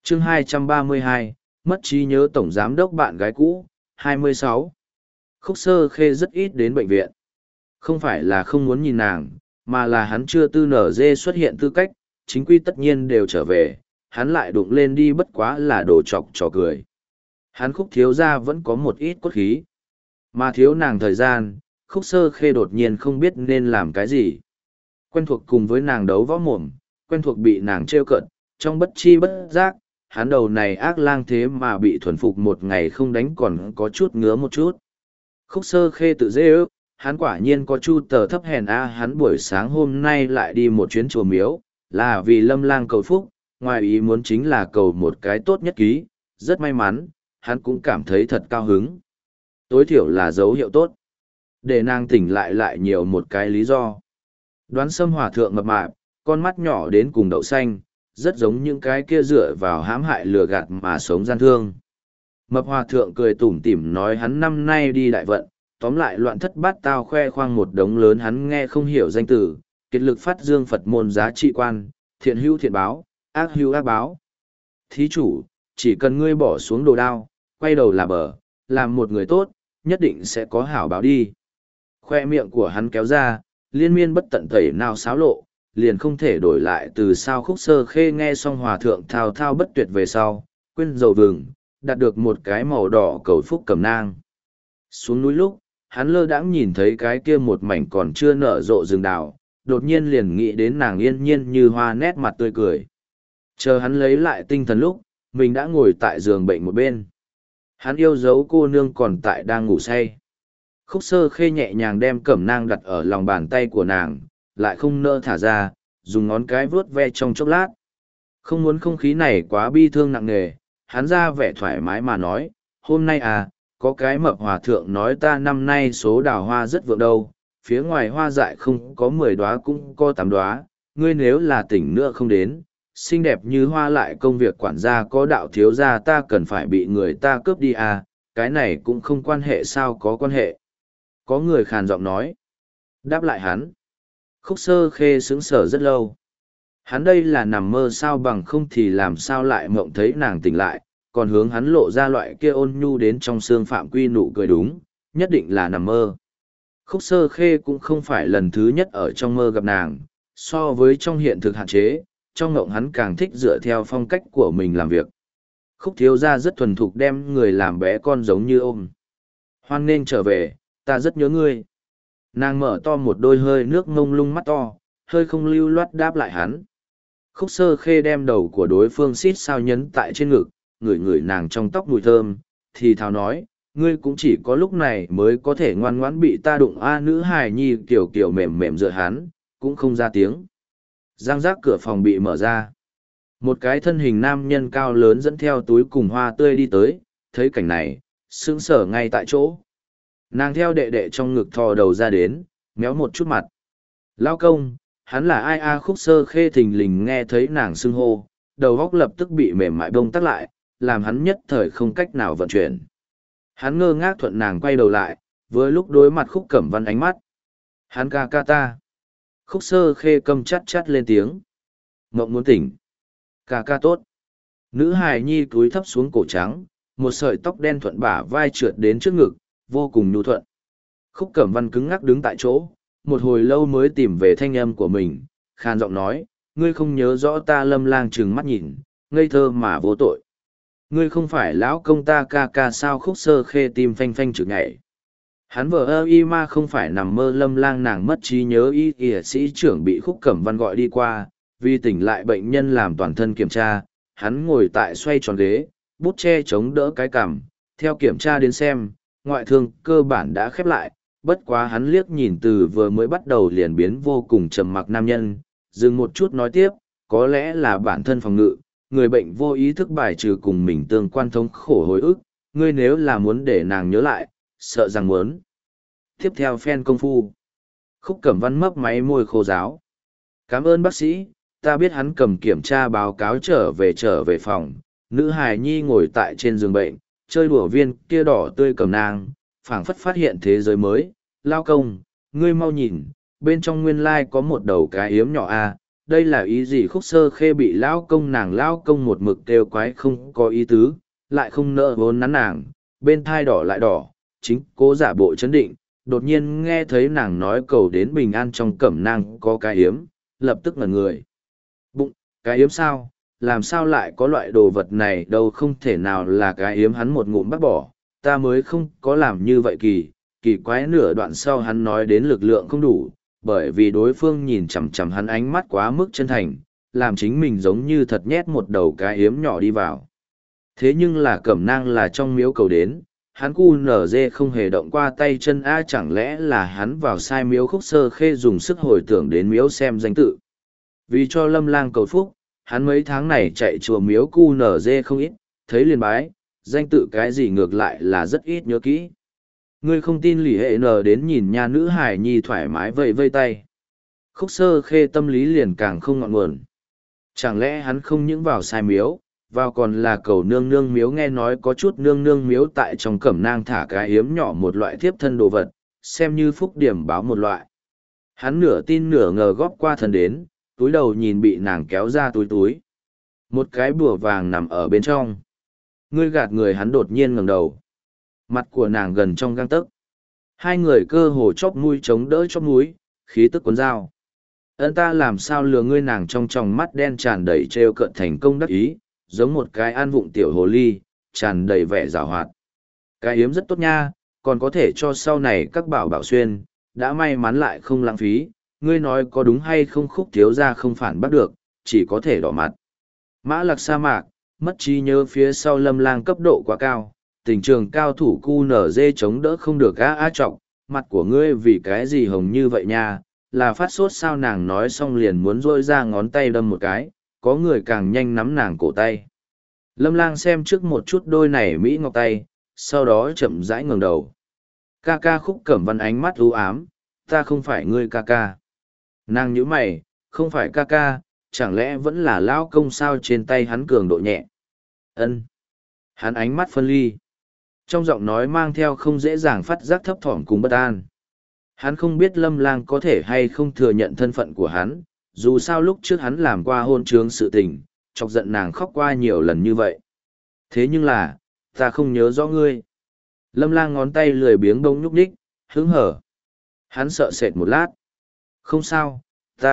chương 232, mất trí nhớ tổng giám đốc bạn gái cũ, 26. Khúc Sơ Khê rất ít đến bệnh viện. Không phải là không muốn nhìn nàng, mà là hắn chưa tư nở dê xuất hiện tư cách, chính quy tất nhiên đều trở về, hắn lại đụng lên đi bất quá là đồ chọc trò cười. Hắn Khúc thiếu gia vẫn có một ít cốt khí, mà thiếu nàng thời gian, Khúc Sơ Khê đột nhiên không biết nên làm cái gì. Quen thuộc cùng với nàng đấu võ mồm, quen thuộc bị nàng trêu cợt, trong bất chi bất giác, hắn đầu này ác lang thế mà bị thuần phục một ngày không đánh còn có chút ngứa một chút. Khúc Sơ Khê tự dễ ước, hắn quả nhiên có chu tờ thấp hèn hắn buổi sáng hôm nay lại đi một chuyến chùa miếu, là vì Lâm Lang cầu phúc, ngoài ý muốn chính là cầu một cái tốt nhất ký, rất may mắn, hắn cũng cảm thấy thật cao hứng. Tối thiểu là dấu hiệu tốt. Để nàng tỉnh lại nhiều một cái lý do. Đoán Sâm hòa thượng mập mạp, con mắt nhỏ đến cùng đậu xanh, rất giống những cái kia dựa vào hãm hại lừa gạt mà sống gian thương. Mập hòa thượng cười tủm tỉm nói hắn năm nay đi đại vận, tóm lại loạn thất bát tao khoe khoang một đống lớn hắn nghe không hiểu danh từ, kiệt lực phát dương Phật môn giá trị quan, thiện hữu thiện báo, ác hữu ác báo. Thí chủ, chỉ cần ngươi bỏ xuống đồ đao, quay đầu là bờ, làm một người tốt, nhất định sẽ có hảo báo đi. Khoe miệng của hắn kéo ra, liên miên bất tận tẩy nào xáo lộ, liền không thể đổi lại từ sao. Khúc Sơ Khê nghe xong hòa thượng thao thao bất tuyệt về sau, quên dầu vừng, đạt được một cái màu đỏ cầu phúc cầm nang. Xuống núi lúc, hắn lơ đãng nhìn thấy cái kia một mảnh còn chưa nở rộ rừng đào, đột nhiên liền nghĩ đến nàng yên nhiên như hoa nét mặt tươi cười. Chờ hắn lấy lại tinh thần lúc, mình đã ngồi tại giường bệnh một bên. Hắn yêu dấu cô nương còn tại đang ngủ say. Khúc Sơ Khê nhẹ nhàng đem cẩm nang đặt ở lòng bàn tay của nàng, lại không nỡ thả ra, dùng ngón cái vuốt ve trong chốc lát. Không muốn không khí này quá bi thương nặng nề, hắn ra vẻ thoải mái mà nói, hôm nay có cái mập hòa thượng nói ta năm nay số đào hoa rất vượng đâu, phía ngoài hoa dại không có 10 đóa cũng có 8 đóa, ngươi nếu là tỉnh nữa không đến, xinh đẹp như hoa lại công việc quản gia có đạo thiếu gia ta cần phải bị người ta cướp đi cái này cũng không quan hệ sao có quan hệ. Có người khàn giọng nói. Đáp lại hắn. Khúc Sơ Khê sững sờ rất lâu. Hắn đây là nằm mơ sao bằng không thì làm sao lại mộng thấy nàng tỉnh lại, còn hướng hắn lộ ra loại kia ôn nhu đến trong xương phạm quy nụ cười đúng, nhất định là nằm mơ. Khúc Sơ Khê cũng không phải lần thứ nhất ở trong mơ gặp nàng, so với trong hiện thực hạn chế, trong mộng hắn càng thích dựa theo phong cách của mình làm việc. Khúc thiếu gia rất thuần thục đem người làm bé con giống như ôm. Hoan nên trở về, ta rất nhớ ngươi. Nàng mở to một đôi hơi nước ngông lung mắt to, hơi không lưu loát đáp lại hắn. Khúc Sơ Khê đem đầu của đối phương xít sao nhấn tại trên ngực, ngửi ngửi nàng trong tóc mùi thơm, thì thào nói, ngươi cũng chỉ có lúc này mới có thể ngoan ngoãn bị ta đụng nữ hài nhi kiểu kiểu mềm mềm dựa hắn, cũng không ra tiếng. Giang giác cửa phòng bị mở ra. Một cái thân hình nam nhân cao lớn dẫn theo túi cùng hoa tươi đi tới, thấy cảnh này, sững sờ ngay tại chỗ. Nàng theo đệ đệ trong ngực thò đầu ra đến, méo một chút mặt. Lao công, hắn là ai Khúc Sơ Khê thình lình nghe thấy nàng xưng hô, đầu góc lập tức bị mềm mại bông tắc lại, làm hắn nhất thời không cách nào vận chuyển. Hắn ngơ ngác thuận nàng quay đầu lại, với lúc đối mặt Khúc Cẩm Văn ánh mắt. Hắn ca ca ta. Khúc Sơ Khê câm chắt chắt lên tiếng. Mộng muốn tỉnh. Ca ca tốt. Nữ hài nhi cúi thấp xuống cổ trắng, một sợi tóc đen thuận bả vai trượt đến trước ngực, vô cùng nhu thuận. Khúc Cẩm Văn cứng ngắc đứng tại chỗ, một hồi lâu mới tìm về thanh âm của mình, khan giọng nói, ngươi không nhớ rõ ta. Lâm Lang trừng mắt nhìn, ngây thơ mà vô tội. Ngươi không phải lão công ta ca ca sao? Khúc Sơ Khê tim phanh phanh chực nhảy. Hắn vờ y ma không phải nằm mơ. Lâm Lang nàng mất trí nhớ, y sĩ trưởng bị Khúc Cẩm Văn gọi đi qua, vì tỉnh lại bệnh nhân làm toàn thân kiểm tra, hắn ngồi tại xoay tròn ghế, bút che chống đỡ cái cằm, theo kiểm tra đến xem, ngoại thương cơ bản đã khép lại, bất quá hắn liếc nhìn từ vừa mới bắt đầu liền biến vô cùng trầm mặc nam nhân, dừng một chút nói tiếp, có lẽ là bản thân phòng ngự, người bệnh vô ý thức bài trừ cùng mình tương quan thống khổ hồi ức, ngươi nếu là muốn để nàng nhớ lại, sợ rằng muốn. Tiếp theo phen công phu. Khúc Cẩm Văn mấp máy môi khô ráo. Cảm ơn bác sĩ, ta biết. Hắn cầm kiểm tra báo cáo trở về phòng, nữ hài nhi ngồi tại trên giường bệnh, chơi đùa viên kia đỏ tươi cầm nang, phảng phất phát hiện thế giới mới. Lao công, ngươi mau nhìn, bên trong nguyên lai có một đầu cái yếm nhỏ đây là ý gì? Khúc Sơ Khê bị lão công một mực kêu quái không có ý tứ, lại không nỡ vốn nắn nàng, bên thai đỏ lại đỏ, chính cố giả bộ chấn định, đột nhiên nghe thấy nàng nói cầu đến bình an trong cẩm nang có cái hiếm, lập tức ngẩn người. Bụng, cái hiếm sao? Làm sao lại có loại đồ vật này đâu, không thể nào là cái hiếm. Hắn một ngụm bắt bỏ, ta mới không có làm như vậy. Kỳ quái, nửa đoạn sau hắn nói đến lực lượng không đủ, bởi vì đối phương nhìn chằm chằm hắn ánh mắt quá mức chân thành, làm chính mình giống như thật nhét một đầu cái hiếm nhỏ đi vào. Thế nhưng là cẩm nang là trong miếu cầu đến, hắn cu nở dê không hề động qua tay chân a, chẳng lẽ là hắn vào sai miếu? Khúc Sơ Khê dùng sức hồi tưởng đến miếu xem danh tự. Vì cho Lâm Lang cầu phúc, hắn mấy tháng này chạy chùa miếu cu nở dê không ít, thấy liền bái, danh tự cái gì ngược lại là rất ít nhớ kỹ. Ngươi không tin Lý Hệ Nờ đến nhìn nha, nữ hài nhi thoải mái vây vây tay. Khúc Sơ Khê tâm lý liền càng không ngọn nguồn. Chẳng lẽ hắn không những vào sai miếu, vào còn là cầu nương nương miếu? Nghe nói có chút nương nương miếu tại trong cẩm nang thả cái hiếm nhỏ, một loại thiếp thân đồ vật, xem như phúc điểm báo một loại. Hắn nửa tin nửa ngờ góp qua thần đến, túi đầu nhìn bị nàng kéo ra túi. Một cái bùa vàng nằm ở bên trong. Ngươi gạt người. Hắn đột nhiên ngẩng đầu. Mặt của nàng gần trong gang tấc. Hai người cơ hồ chóp mũi chống đỡ chóp mũi, khí tức cuốn dao. Ân, ta làm sao lừa ngươi? Nàng trong tròng mắt đen tràn đầy trêu cợt thành công đắc ý, giống một cái ăn vụng tiểu hồ ly, tràn đầy vẻ giảo hoạt. Cái hiếm rất tốt nha, còn có thể cho sau này các bảo bảo xuyên, đã may mắn lại không lãng phí. Ngươi nói có đúng hay không? Khúc thiếu gia không phản bắt được, chỉ có thể đỏ mặt. Mã Lạc sa mạc, mất trí nhớ phía sau Lâm Lang cấp độ quá cao, tình trường cao thủ cu nở dê chống đỡ không được á trọng, mặt của ngươi vì cái gì hồng như vậy nha, là phát sốt sao? Nàng nói xong liền muốn rôi ra ngón tay đâm một cái, có người càng nhanh nắm nàng cổ tay. Lâm Lang xem trước một chút đôi này mỹ ngọc tay, sau đó chậm rãi ngẩng đầu. Ca ca. Khúc Cẩm Văn ánh mắt u ám, ta không phải ngươi ca ca. Nàng nhíu mày, không phải ca ca, chẳng lẽ vẫn là lão công sao? Trên tay hắn cường độ nhẹ. Ân. Hắn ánh mắt phân ly, trong giọng nói mang theo không dễ dàng phát giác thấp thỏm cùng bất an. Hắn không biết Lâm Lang có thể hay không thừa nhận thân phận của hắn, dù sao lúc trước hắn làm qua hôn trướng sự tình, chọc giận nàng khóc qua nhiều lần như vậy. Thế nhưng là, ta không nhớ rõ ngươi. Lâm Lang ngón tay lười biếng bỗng nhúc nhích, hứng hở. Hắn sợ sệt một lát. Không sao,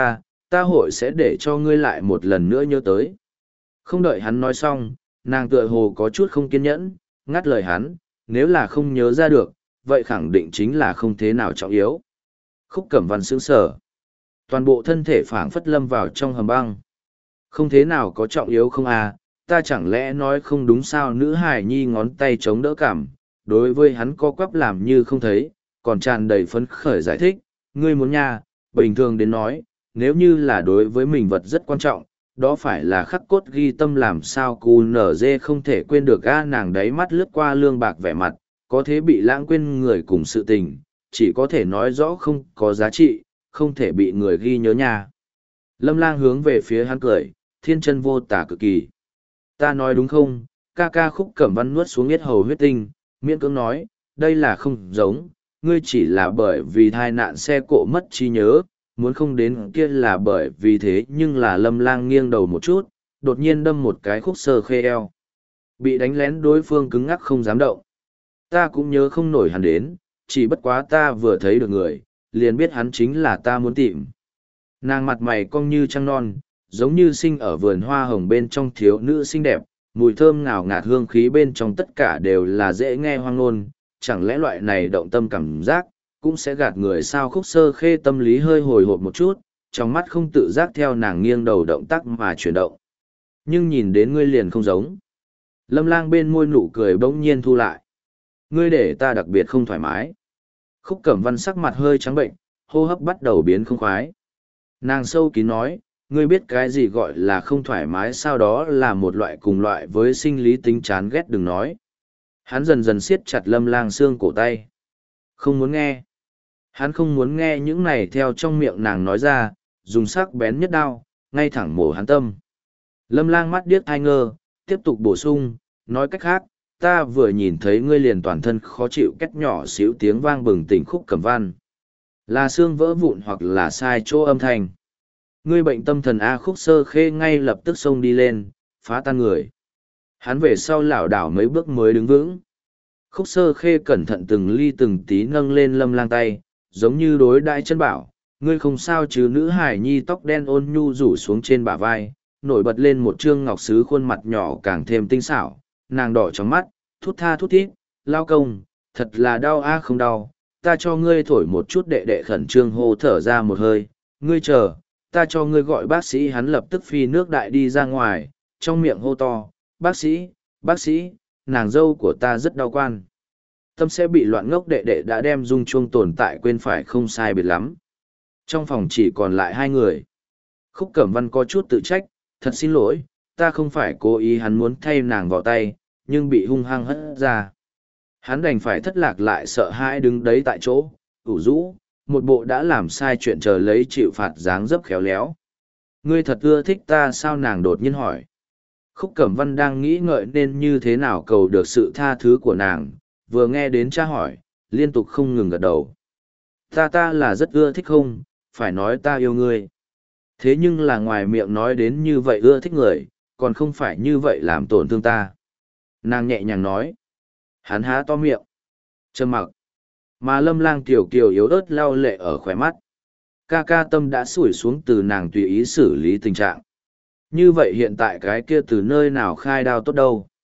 ta hội sẽ để cho ngươi lại một lần nữa nhớ tới. Không đợi hắn nói xong, nàng tựa hồ có chút không kiên nhẫn, ngắt lời hắn, nếu là không nhớ ra được, vậy khẳng định chính là không thế nào trọng yếu. Khúc Cẩm Văn sững sờ, toàn bộ thân thể phảng phất lâm vào trong hầm băng. Không thế nào có trọng yếu không à, ta chẳng lẽ nói không đúng sao? Nữ hài nhi ngón tay chống đỡ cảm, đối với hắn co quắp làm như không thấy, còn tràn đầy phấn khởi giải thích, ngươi muốn nha, bình thường đến nói, nếu như là đối với mình vật rất quan trọng, đó phải là khắc cốt ghi tâm, làm sao cu nở dê không thể quên được a? Nàng đáy mắt lướt qua lương bạc vẻ mặt, có thế bị lãng quên người cùng sự tình, chỉ có thể nói rõ không có giá trị, không thể bị người ghi nhớ nha. Lâm Lang hướng về phía hắn cười, thiên chân vô tả cực kỳ. Ta nói đúng không? Ca ca. Khúc Cẩm Văn nuốt xuống yết hầu huyết tinh, miễn cưỡng nói, đây là không giống, ngươi chỉ là bởi vì tai nạn xe cộ mất trí nhớ, muốn không đến kia là bởi vì thế. Nhưng là Lâm Lang nghiêng đầu một chút, đột nhiên đâm một cái Khúc Sơ Khê eo. Bị đánh lén đối phương cứng ngắc không dám động. Ta cũng nhớ không nổi hắn đến, chỉ bất quá ta vừa thấy được người, liền biết hắn chính là ta muốn tìm. Nàng mặt mày cong như trăng non, giống như sinh ở vườn hoa hồng bên trong thiếu nữ xinh đẹp, mùi thơm ngào ngạt hương khí bên trong tất cả đều là dễ nghe hoang ngôn, chẳng lẽ loại này động tâm cảm giác, cũng sẽ gạt người sao? Khúc Sơ Khê tâm lý hơi hồi hộp một chút, trong mắt không tự giác theo nàng nghiêng đầu động tác mà chuyển động. Nhưng nhìn đến ngươi liền không giống. Lâm Lang bên môi nụ cười bỗng nhiên thu lại. Ngươi để ta đặc biệt không thoải mái. Khúc Cẩm Văn sắc mặt hơi trắng bệnh, hô hấp bắt đầu biến không khoái. Nàng sâu kín nói, ngươi biết cái gì gọi là không thoải mái sao? Đó là một loại cùng loại với sinh lý tính chán ghét. Đừng nói. Hắn dần dần siết chặt Lâm Lang xương cổ tay. Không muốn nghe. Hắn không muốn nghe những này theo trong miệng nàng nói ra, dùng sắc bén nhất đao, ngay thẳng mổ hắn tâm. Lâm Lang mắt điếc thai ngơ, tiếp tục bổ sung, nói cách khác, ta vừa nhìn thấy ngươi liền toàn thân khó chịu, két nhỏ xíu tiếng vang bừng tỉnh. Khúc Cẩm Văn. Là xương vỡ vụn hoặc là sai chỗ âm thanh. Ngươi bệnh tâm thần A. Khúc Sơ Khê ngay lập tức xông đi lên, phá tan người. Hắn về sau lảo đảo mấy bước mới đứng vững. Khúc Sơ Khê cẩn thận từng ly từng tí nâng lên Lâm Lang tay, giống như đối đãi chân bảo. Ngươi không sao chứ? Nữ hải nhi tóc đen ôn nhu rủ xuống trên bả vai, nổi bật lên một trương ngọc sứ khuôn mặt nhỏ càng thêm tinh xảo. Nàng đỏ trong mắt, thút tha thút thít, lao công, thật là đau a. Không đau, ta cho ngươi thổi một chút. Đệ đệ khẩn trương hô thở ra một hơi, ngươi chờ, ta cho ngươi gọi bác sĩ. Hắn lập tức phi nước đại đi ra ngoài, trong miệng hô to, bác sĩ, bác sĩ, nàng dâu của ta rất đau quan. Tâm sẽ bị loạn ngốc. Đệ đệ đã đem dung chuông tồn tại quên phải không sai biệt lắm. Trong phòng chỉ còn lại hai người. Khúc Cẩm Văn có chút tự trách, thật xin lỗi, ta không phải cố ý. Hắn muốn thay nàng vào tay, nhưng bị hung hăng hất ra. Hắn đành phải thất lạc lại sợ hãi đứng đấy tại chỗ, ủ rũ, một bộ đã làm sai chuyện chờ lấy chịu phạt dáng dấp khéo léo. Ngươi thật ưa thích ta sao? Nàng đột nhiên hỏi. Khúc Cẩm Văn đang nghĩ ngợi nên như thế nào cầu được sự tha thứ của nàng, vừa nghe đến cha hỏi, liên tục không ngừng gật đầu. Ta là rất ưa thích không, phải nói ta yêu ngươi. Thế nhưng là ngoài miệng nói đến như vậy ưa thích người, còn không phải như vậy làm tổn thương ta. Nàng nhẹ nhàng nói. Hắn há to miệng. Trầm mặc. Mà Lâm Lang tiểu kiều yếu ớt lau lệ ở khóe mắt. Ca ca tâm đã sủi xuống từ nàng tùy ý xử lý tình trạng. Như vậy hiện tại cái kia từ nơi nào khai đao tốt đâu.